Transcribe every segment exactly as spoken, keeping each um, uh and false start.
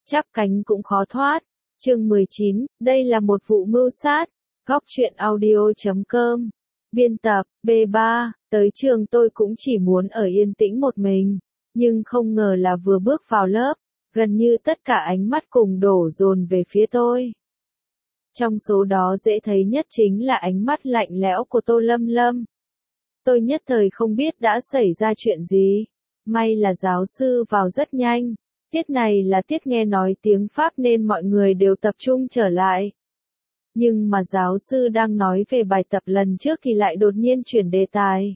chắp cánh cũng khó thoát. Chương mười chín, đây là một vụ mưu sát. Góc truyện audio chấm com. Biên tập, B ba, tới trường tôi cũng chỉ muốn ở yên tĩnh một mình, nhưng không ngờ là vừa bước vào lớp, gần như tất cả ánh mắt cùng đổ dồn về phía tôi. Trong số đó dễ thấy nhất chính là ánh mắt lạnh lẽo của Tô Lâm Lâm. Tôi nhất thời không biết đã xảy ra chuyện gì. May là giáo sư vào rất nhanh. Tiết này là tiết nghe nói tiếng Pháp nên mọi người đều tập trung trở lại. Nhưng mà giáo sư đang nói về bài tập lần trước thì lại đột nhiên chuyển đề tài.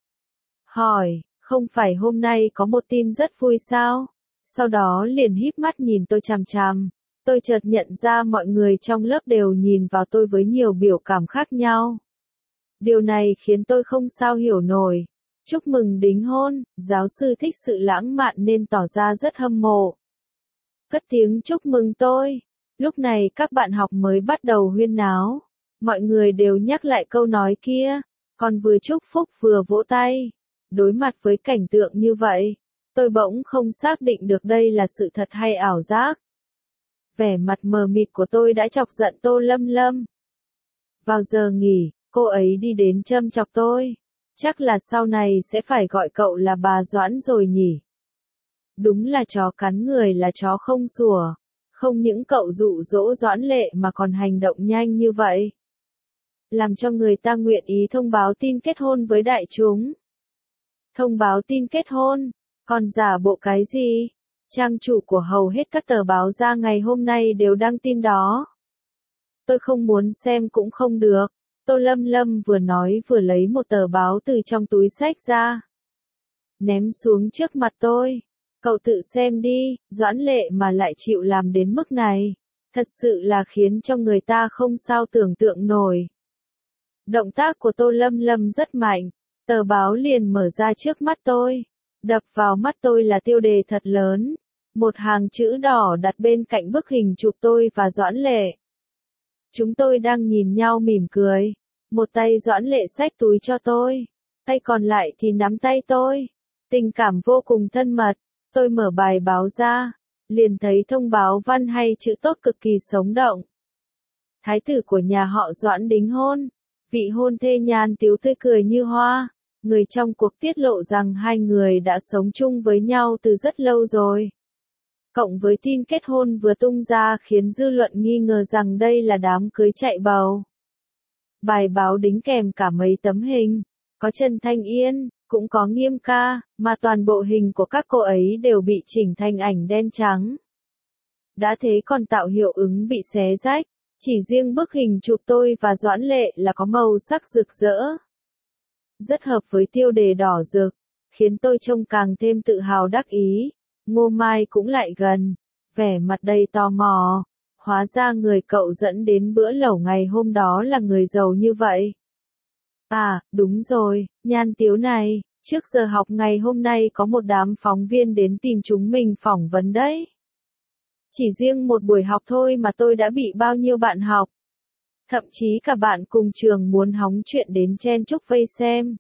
Hỏi, không phải hôm nay có một tin rất vui sao? Sau đó liền híp mắt nhìn tôi chằm chằm. Tôi chợt nhận ra mọi người trong lớp đều nhìn vào tôi với nhiều biểu cảm khác nhau. Điều này khiến tôi không sao hiểu nổi. Chúc mừng đính hôn, giáo sư thích sự lãng mạn nên tỏ ra rất hâm mộ. Cất tiếng chúc mừng tôi. Lúc này các bạn học mới bắt đầu huyên náo. Mọi người đều nhắc lại câu nói kia, còn vừa chúc phúc vừa vỗ tay. Đối mặt với cảnh tượng như vậy, tôi bỗng không xác định được đây là sự thật hay ảo giác. Vẻ mặt mờ mịt của tôi đã chọc giận Tô Lâm Lâm. Vào giờ nghỉ, cô ấy đi đến châm chọc tôi. Chắc là sau này sẽ phải gọi cậu là bà Doãn rồi nhỉ. Đúng là chó cắn người là chó không sủa. Không những cậu dụ dỗ Doãn Lệ mà còn hành động nhanh như vậy. Làm cho người ta nguyện ý thông báo tin kết hôn với đại chúng. Thông báo tin kết hôn, còn giả bộ cái gì? Trang chủ của hầu hết các tờ báo ra ngày hôm nay đều đăng tin đó. Tôi không muốn xem cũng không được. Tô Lâm Lâm vừa nói vừa lấy một tờ báo từ trong túi xách ra. Ném xuống trước mặt tôi. Cậu tự xem đi, Doãn Lệ mà lại chịu làm đến mức này. Thật sự là khiến cho người ta không sao tưởng tượng nổi. Động tác của Tô Lâm Lâm rất mạnh. Tờ báo liền mở ra trước mắt tôi. Đập vào mắt tôi là tiêu đề thật lớn. Một hàng chữ đỏ đặt bên cạnh bức hình chụp tôi và Doãn Lệ. Chúng tôi đang nhìn nhau mỉm cười. Một tay Doãn Lệ xách túi cho tôi. Tay còn lại thì nắm tay tôi. Tình cảm vô cùng thân mật. Tôi mở bài báo ra. Liền thấy thông báo văn hay chữ tốt cực kỳ sống động. Thái tử của nhà họ Doãn đính hôn. Vị hôn thê nhan tiếu tươi cười như hoa. Người trong cuộc tiết lộ rằng hai người đã sống chung với nhau từ rất lâu rồi. Cộng với tin kết hôn vừa tung ra khiến dư luận nghi ngờ rằng đây là đám cưới chạy bầu. Bài báo đính kèm cả mấy tấm hình, có Trần Thanh Yên, cũng có Nghiêm Ca, mà toàn bộ hình của các cô ấy đều bị chỉnh thành ảnh đen trắng. Đã thế còn tạo hiệu ứng bị xé rách, chỉ riêng bức hình chụp tôi và Doãn Lệ là có màu sắc rực rỡ. Rất hợp với tiêu đề đỏ rực, khiến tôi trông càng thêm tự hào đắc ý. Ngô Mai cũng lại gần, vẻ mặt đầy tò mò. Hóa ra người cậu dẫn đến bữa lẩu ngày hôm đó là người giàu như vậy. À, đúng rồi, Nhan Tiếu này, trước giờ học ngày hôm nay có một đám phóng viên đến tìm chúng mình phỏng vấn đấy. Chỉ riêng một buổi học thôi mà tôi đã bị bao nhiêu bạn học. Thậm chí cả bạn cùng trường muốn hóng chuyện đến chen chúc vây xem.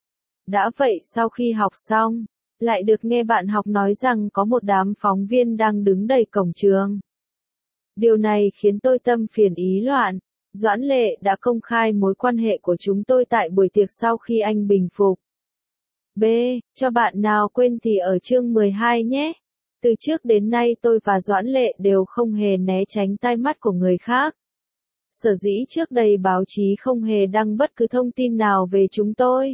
Đã vậy sau khi học xong, lại được nghe bạn học nói rằng có một đám phóng viên đang đứng đầy cổng trường. Điều này khiến tôi tâm phiền ý loạn. Doãn Lệ đã công khai mối quan hệ của chúng tôi tại buổi tiệc sau khi anh bình phục. B. Cho bạn nào quên thì ở chương mười hai nhé. Từ trước đến nay tôi và Doãn Lệ đều không hề né tránh tai mắt của người khác. Sở dĩ trước đây báo chí không hề đăng bất cứ thông tin nào về chúng tôi.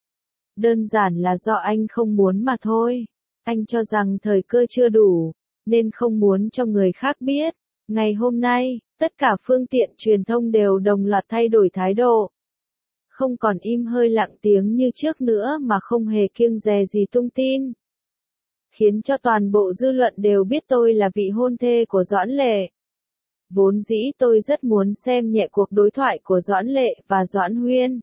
Đơn giản là do anh không muốn mà thôi. Anh cho rằng thời cơ chưa đủ, nên không muốn cho người khác biết. Ngày hôm nay, tất cả phương tiện truyền thông đều đồng loạt thay đổi thái độ. Không còn im hơi lặng tiếng như trước nữa mà không hề kiêng dè gì tung tin. Khiến cho toàn bộ dư luận đều biết tôi là vị hôn thê của Doãn Lệ. Vốn dĩ tôi rất muốn xem nhẹ cuộc đối thoại của Doãn Lệ và Doãn Huyên.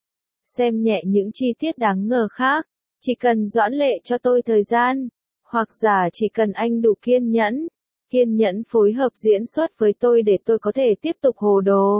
Xem nhẹ những chi tiết đáng ngờ khác. Chỉ cần Doãn Lệ cho tôi thời gian, hoặc giả chỉ cần anh đủ kiên nhẫn. Kiên nhẫn phối hợp diễn xuất với tôi để tôi có thể tiếp tục hồ đồ.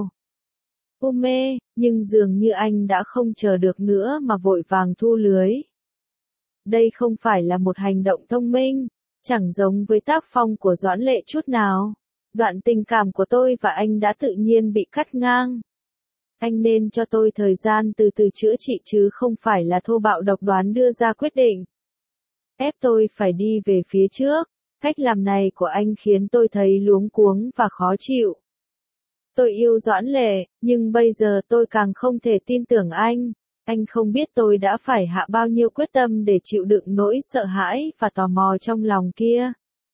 U mê, nhưng dường như anh đã không chờ được nữa mà vội vàng thu lưới. Đây không phải là một hành động thông minh. Chẳng giống với tác phong của Doãn Lệ chút nào. Đoạn tình cảm của tôi và anh đã tự nhiên bị cắt ngang. Anh nên cho tôi thời gian từ từ chữa trị chứ không phải là thô bạo độc đoán đưa ra quyết định. Ép tôi phải đi về phía trước. Cách làm này của anh khiến tôi thấy luống cuống và khó chịu. Tôi yêu Doãn Lệ, nhưng bây giờ tôi càng không thể tin tưởng anh. Anh không biết tôi đã phải hạ bao nhiêu quyết tâm để chịu đựng nỗi sợ hãi và tò mò trong lòng kia.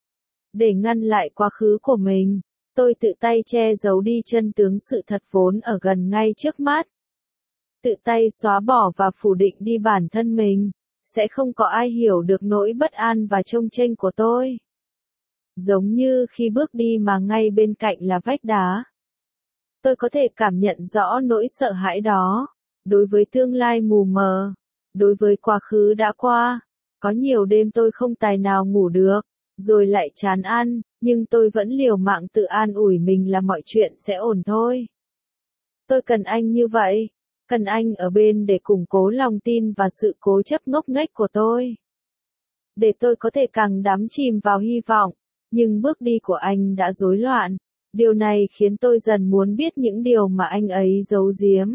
Để ngăn lại quá khứ của mình, tôi tự tay che giấu đi chân tướng sự thật vốn ở gần ngay trước mắt. Tự tay xóa bỏ và phủ định đi bản thân mình, sẽ không có ai hiểu được nỗi bất an và chông chênh của tôi. Giống như khi bước đi mà ngay bên cạnh là vách đá. Tôi có thể cảm nhận rõ nỗi sợ hãi đó. Đối với tương lai mù mờ, đối với quá khứ đã qua, có nhiều đêm tôi không tài nào ngủ được, rồi lại chán ăn, nhưng tôi vẫn liều mạng tự an ủi mình là mọi chuyện sẽ ổn thôi. Tôi cần anh như vậy, cần anh ở bên để củng cố lòng tin và sự cố chấp ngốc nghếch của tôi. Để tôi có thể càng đắm chìm vào hy vọng, nhưng bước đi của anh đã rối loạn, điều này khiến tôi dần muốn biết những điều mà anh ấy giấu giếm.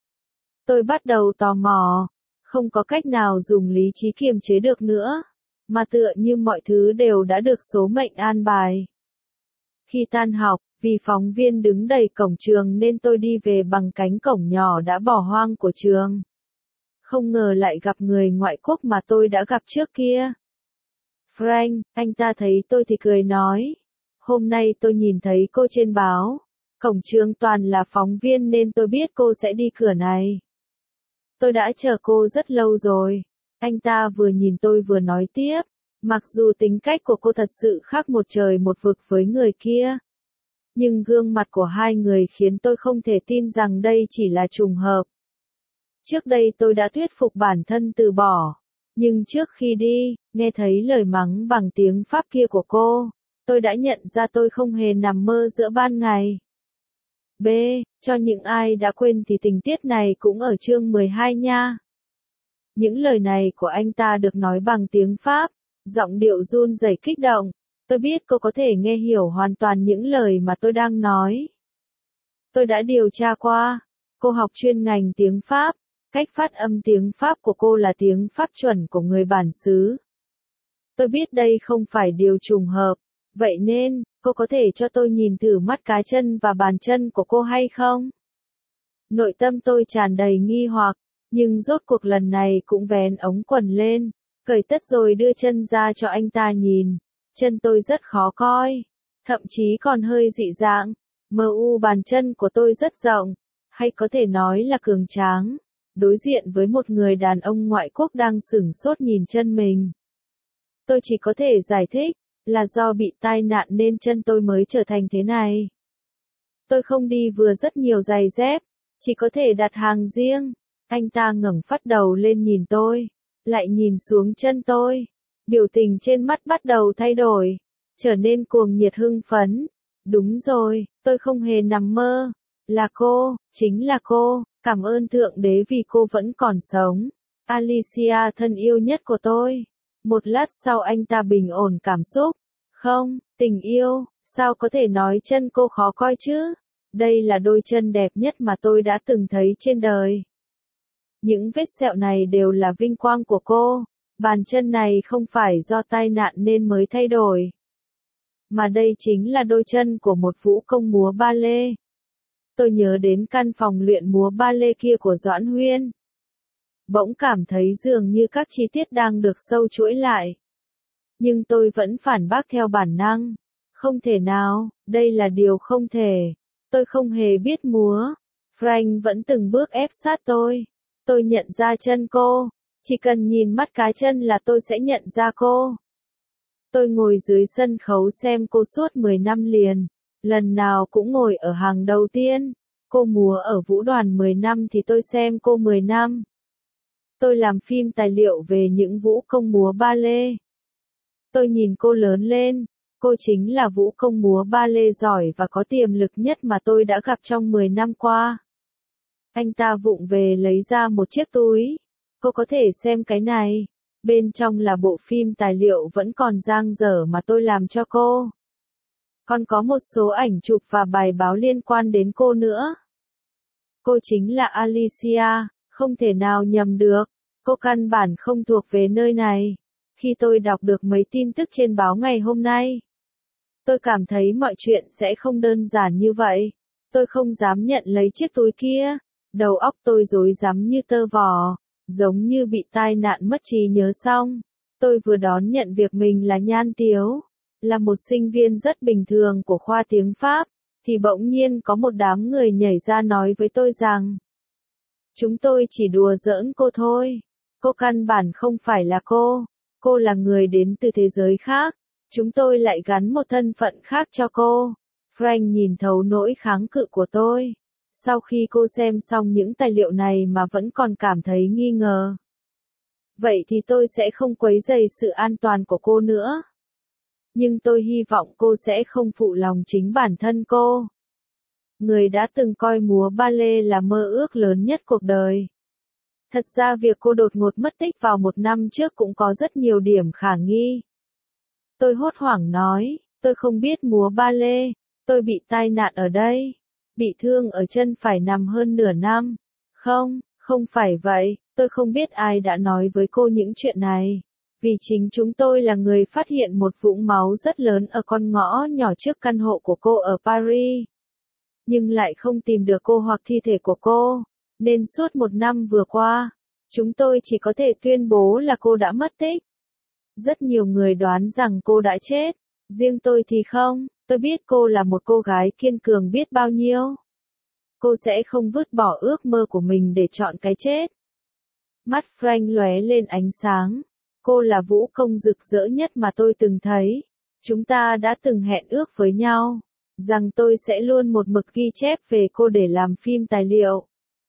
Tôi bắt đầu tò mò, không có cách nào dùng lý trí kiềm chế được nữa, mà tựa như mọi thứ đều đã được số mệnh an bài. Khi tan học, vì phóng viên đứng đầy cổng trường nên tôi đi về bằng cánh cổng nhỏ đã bỏ hoang của trường. Không ngờ lại gặp người ngoại quốc mà tôi đã gặp trước kia. Frank, anh ta thấy tôi thì cười nói, hôm nay tôi nhìn thấy cô trên báo, cổng trường toàn là phóng viên nên tôi biết cô sẽ đi cửa này. Tôi đã chờ cô rất lâu rồi. Anh ta vừa nhìn tôi vừa nói tiếp, mặc dù tính cách của cô thật sự khác một trời một vực với người kia. Nhưng gương mặt của hai người khiến tôi không thể tin rằng đây chỉ là trùng hợp. Trước đây tôi đã thuyết phục bản thân từ bỏ. Nhưng trước khi đi, nghe thấy lời mắng bằng tiếng Pháp kia của cô, tôi đã nhận ra tôi không hề nằm mơ giữa ban ngày. B. Cho những ai đã quên thì tình tiết này cũng ở chương mười hai nha. Những lời này của anh ta được nói bằng tiếng Pháp, giọng điệu run rẩy kích động. Tôi biết cô có thể nghe hiểu hoàn toàn những lời mà tôi đang nói. Tôi đã điều tra qua. Cô học chuyên ngành tiếng Pháp. Cách phát âm tiếng Pháp của cô là tiếng Pháp chuẩn của người bản xứ. Tôi biết đây không phải điều trùng hợp. Vậy nên, cô có thể cho tôi nhìn thử mắt cá chân và bàn chân của cô hay không? Nội tâm tôi tràn đầy nghi hoặc, nhưng rốt cuộc lần này cũng vén ống quần lên, cởi tất rồi đưa chân ra cho anh ta nhìn. Chân tôi rất khó coi, thậm chí còn hơi dị dạng. Mờ u bàn chân của tôi rất rộng, hay có thể nói là cường tráng, đối diện với một người đàn ông ngoại quốc đang sửng sốt nhìn chân mình. Tôi chỉ có thể giải thích, là do bị tai nạn nên chân tôi mới trở thành thế này. Tôi không đi vừa rất nhiều giày dép, chỉ có thể đặt hàng riêng. Anh ta ngẩng phát đầu lên nhìn tôi, lại nhìn xuống chân tôi. Biểu tình trên mắt bắt đầu thay đổi, trở nên cuồng nhiệt hưng phấn. Đúng rồi, tôi không hề nằm mơ. Là cô, chính là cô, cảm ơn Thượng Đế vì cô vẫn còn sống. Alicia thân yêu nhất của tôi. Một lát sau anh ta bình ổn cảm xúc. Không, tình yêu, sao có thể nói chân cô khó coi chứ? Đây là đôi chân đẹp nhất mà tôi đã từng thấy trên đời. Những vết sẹo này đều là vinh quang của cô. Bàn chân này không phải do tai nạn nên mới thay đổi. Mà đây chính là đôi chân của một vũ công múa ba lê. Tôi nhớ đến căn phòng luyện múa ba lê kia của Doãn Huyên. Bỗng cảm thấy dường như các chi tiết đang được sâu chuỗi lại. Nhưng tôi vẫn phản bác theo bản năng. Không thể nào, đây là điều không thể. Tôi không hề biết múa. Frank vẫn từng bước ép sát tôi. Tôi nhận ra chân cô. Chỉ cần nhìn mắt cá chân là tôi sẽ nhận ra cô. Tôi ngồi dưới sân khấu xem cô suốt mười năm liền. Lần nào cũng ngồi ở hàng đầu tiên. Cô múa ở vũ đoàn mười năm thì tôi xem cô mười năm. Tôi làm phim tài liệu về những vũ công múa ba lê. Tôi nhìn cô lớn lên. Cô chính là vũ công múa ba lê giỏi và có tiềm lực nhất mà tôi đã gặp trong mười năm qua. Anh ta vụng về lấy ra một chiếc túi. Cô có thể xem cái này. Bên trong là bộ phim tài liệu vẫn còn dang dở mà tôi làm cho cô. Còn có một số ảnh chụp và bài báo liên quan đến cô nữa. Cô chính là Alicia, không thể nào nhầm được. Cô căn bản không thuộc về nơi này. Khi tôi đọc được mấy tin tức trên báo ngày hôm nay, tôi cảm thấy mọi chuyện sẽ không đơn giản như vậy. Tôi không dám nhận lấy chiếc túi kia. Đầu óc tôi rối rắm như tơ vò, giống như bị tai nạn mất trí nhớ xong. Tôi vừa đón nhận việc mình là Nhan Tiếu, là một sinh viên rất bình thường của khoa tiếng Pháp, thì bỗng nhiên có một đám người nhảy ra nói với tôi rằng chúng tôi chỉ đùa giỡn cô thôi. Cô căn bản không phải là cô. Cô là người đến từ thế giới khác. Chúng tôi lại gắn một thân phận khác cho cô. Frank nhìn thấu nỗi kháng cự của tôi. Sau khi cô xem xong những tài liệu này mà vẫn còn cảm thấy nghi ngờ, vậy thì tôi sẽ không quấy rầy sự an toàn của cô nữa. Nhưng tôi hy vọng cô sẽ không phụ lòng chính bản thân cô. Người đã từng coi múa ballet là mơ ước lớn nhất cuộc đời. Thật ra việc cô đột ngột mất tích vào một năm trước cũng có rất nhiều điểm khả nghi. Tôi hốt hoảng nói, tôi không biết múa ballet, tôi bị tai nạn ở đây, bị thương ở chân phải nằm hơn nửa năm. Không, không phải vậy, tôi không biết ai đã nói với cô những chuyện này. Vì chính chúng tôi là người phát hiện một vũng máu rất lớn ở con ngõ nhỏ trước căn hộ của cô ở Paris. Nhưng lại không tìm được cô hoặc thi thể của cô. Nên suốt một năm vừa qua, chúng tôi chỉ có thể tuyên bố là cô đã mất tích. Rất nhiều người đoán rằng cô đã chết. Riêng tôi thì không, tôi biết cô là một cô gái kiên cường biết bao nhiêu. Cô sẽ không vứt bỏ ước mơ của mình để chọn cái chết. Mắt Frank lóe lên ánh sáng. Cô là vũ công rực rỡ nhất mà tôi từng thấy. Chúng ta đã từng hẹn ước với nhau, rằng tôi sẽ luôn một mực ghi chép về cô để làm phim tài liệu.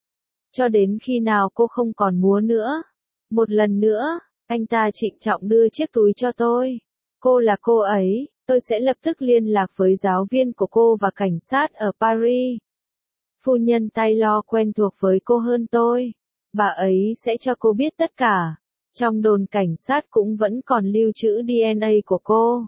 Cho đến khi nào cô không còn múa nữa. Một lần nữa, anh ta trịnh trọng đưa chiếc túi cho tôi. Cô là cô ấy, tôi sẽ lập tức liên lạc với giáo viên của cô và cảnh sát ở Paris. Phu nhân Taylor quen thuộc với cô hơn tôi. Bà ấy sẽ cho cô biết tất cả. Trong đồn cảnh sát cũng vẫn còn lưu trữ đê en a của cô.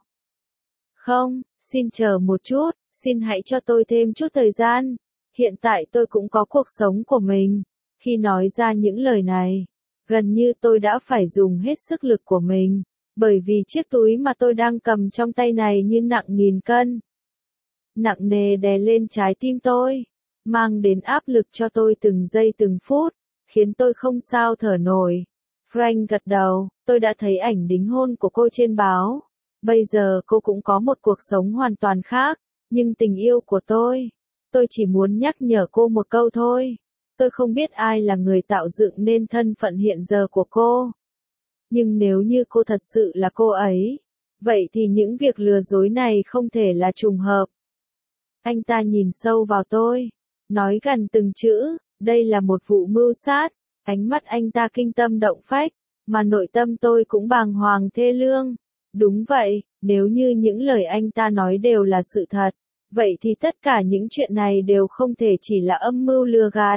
Không, xin chờ một chút, xin hãy cho tôi thêm chút thời gian. Hiện tại tôi cũng có cuộc sống của mình. Khi nói ra những lời này, gần như tôi đã phải dùng hết sức lực của mình, bởi vì chiếc túi mà tôi đang cầm trong tay này như nặng nghìn cân. Nặng nề đè lên trái tim tôi, mang đến áp lực cho tôi từng giây từng phút, khiến tôi không sao thở nổi. Frank gật đầu, tôi đã thấy ảnh đính hôn của cô trên báo. Bây giờ cô cũng có một cuộc sống hoàn toàn khác, nhưng tình yêu của tôi, tôi chỉ muốn nhắc nhở cô một câu thôi. Tôi không biết ai là người tạo dựng nên thân phận hiện giờ của cô. Nhưng nếu như cô thật sự là cô ấy, vậy thì những việc lừa dối này không thể là trùng hợp. Anh ta nhìn sâu vào tôi, nói gần từng chữ, đây là một vụ mưu sát. Ánh mắt anh ta kinh tâm động phách, mà nội tâm tôi cũng bàng hoàng thê lương. Đúng vậy, nếu như những lời anh ta nói đều là sự thật, vậy thì tất cả những chuyện này đều không thể chỉ là âm mưu lừa gạt,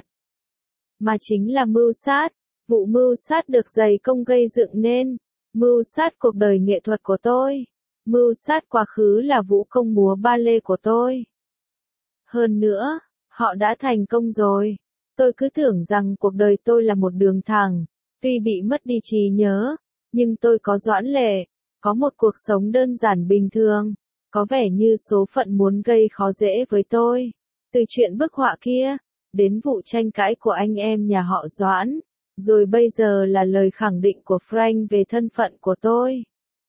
mà chính là mưu sát. Vụ mưu sát được dày công gây dựng nên, mưu sát cuộc đời nghệ thuật của tôi, mưu sát quá khứ là vũ công múa ballet của tôi. Hơn nữa, họ đã thành công rồi. Tôi cứ tưởng rằng cuộc đời tôi là một đường thẳng, tuy bị mất đi trí nhớ, nhưng tôi có doãn lệ, có một cuộc sống đơn giản bình thường, có vẻ như số phận muốn gây khó dễ với tôi. Từ chuyện bức họa kia, đến vụ tranh cãi của anh em nhà họ Doãn, rồi bây giờ là lời khẳng định của Frank về thân phận của tôi.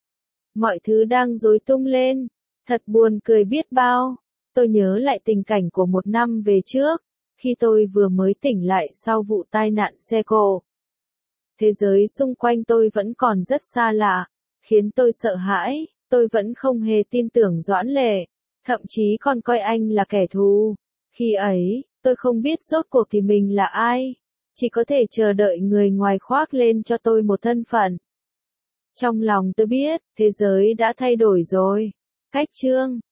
Mọi thứ đang rối tung lên, thật buồn cười biết bao. Tôi nhớ lại tình cảnh của một năm về trước, khi tôi vừa mới tỉnh lại sau vụ tai nạn xe cộ. Thế giới xung quanh tôi vẫn còn rất xa lạ, khiến tôi sợ hãi. Tôi vẫn không hề tin tưởng Doãn Lệ, thậm chí còn coi anh là kẻ thù. Khi ấy, tôi không biết rốt cuộc thì mình là ai, chỉ có thể chờ đợi người ngoài khoác lên cho tôi một thân phận. Trong lòng tôi biết, thế giới đã thay đổi rồi. Cách chương